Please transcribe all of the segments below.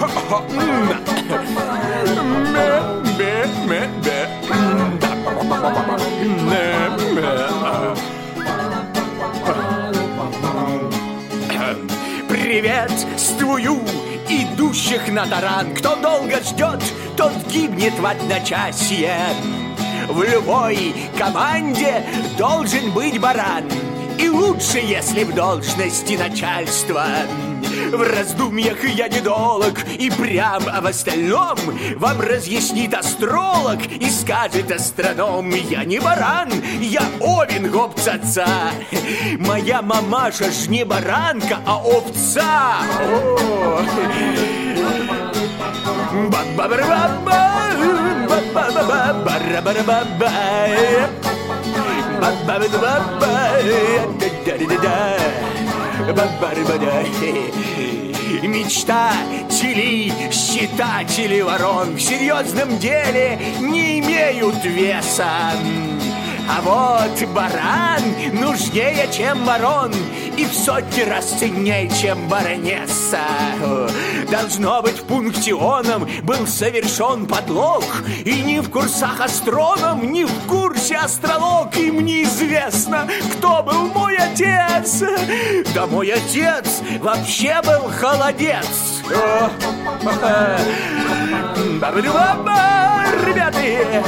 Приветствую идущих на таран. Кто долго ждет, тот гибнет в одночасье. В любой команде должен быть баран. И лучше, если в должности начальства. В раздумьях я недолог, и прям об остальном вам разъяснит астролог и скажет астроном: я не баран, я овен гопцаца. Моя мамаша ж не баранка, а овца. Мечтатели, считатели ворон в серьезном деле не имеют веса. А вот баран нужнее, чем ворон, и в сотни раз ценнее, чем баронесса. Должно быть, пунктионом был совершен подлог, и ни в курсах астроном, ни в курсе астролог. Им неизвестно, кто был мой отец. Да мой отец вообще был холодец. Ребята,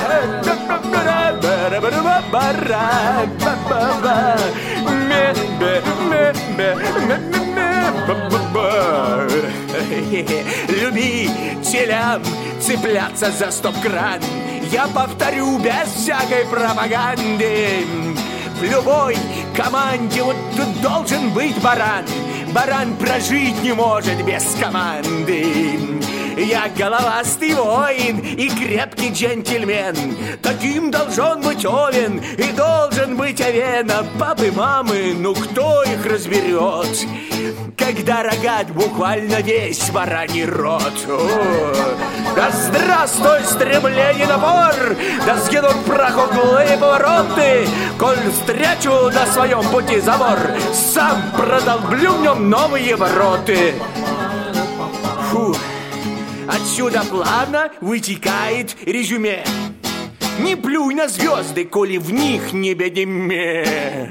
любителям цепляться за стоп-кран я повторю без всякой пропаганды. В любой команде вот тут должен быть баран. Баран прожить не может без команды. Я головастый воин и крепкий джентльмен. Таким должен быть овен и должен быть овен. А папы, мамы, ну кто их разберет, когда рогат буквально весь бараний рот? Да здравствуй, стремление напор, да сгинут прах углы повороты. Коль встречу на своем пути забор, сам продолблю в нем новые вороты. Фу. Отсюда плавно вытекает резюме: не плюй на звезды, коли в них не бедеме.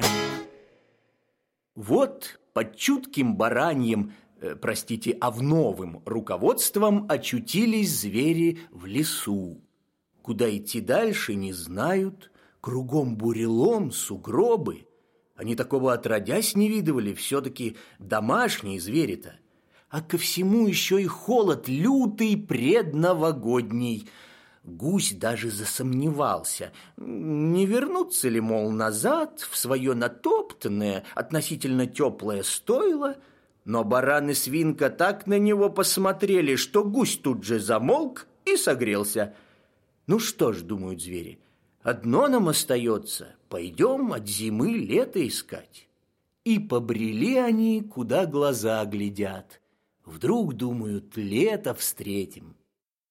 Вот под чутким бараньим, овновым руководством очутились звери в лесу. Куда идти дальше, не знают. Кругом бурелом, сугробы. Они такого отродясь не видывали, все-таки домашние звери-то. А ко всему еще и холод лютый предновогодний. Гусь даже засомневался, не вернуться ли, мол, назад в свое натоптанное, относительно теплое стойло. Но баран и свинка так на него посмотрели, что гусь тут же замолк и согрелся. Ну что ж, думают звери, одно нам остается, пойдем от зимы лето искать. И побрели они, куда глаза глядят. Вдруг, думают, лето встретим.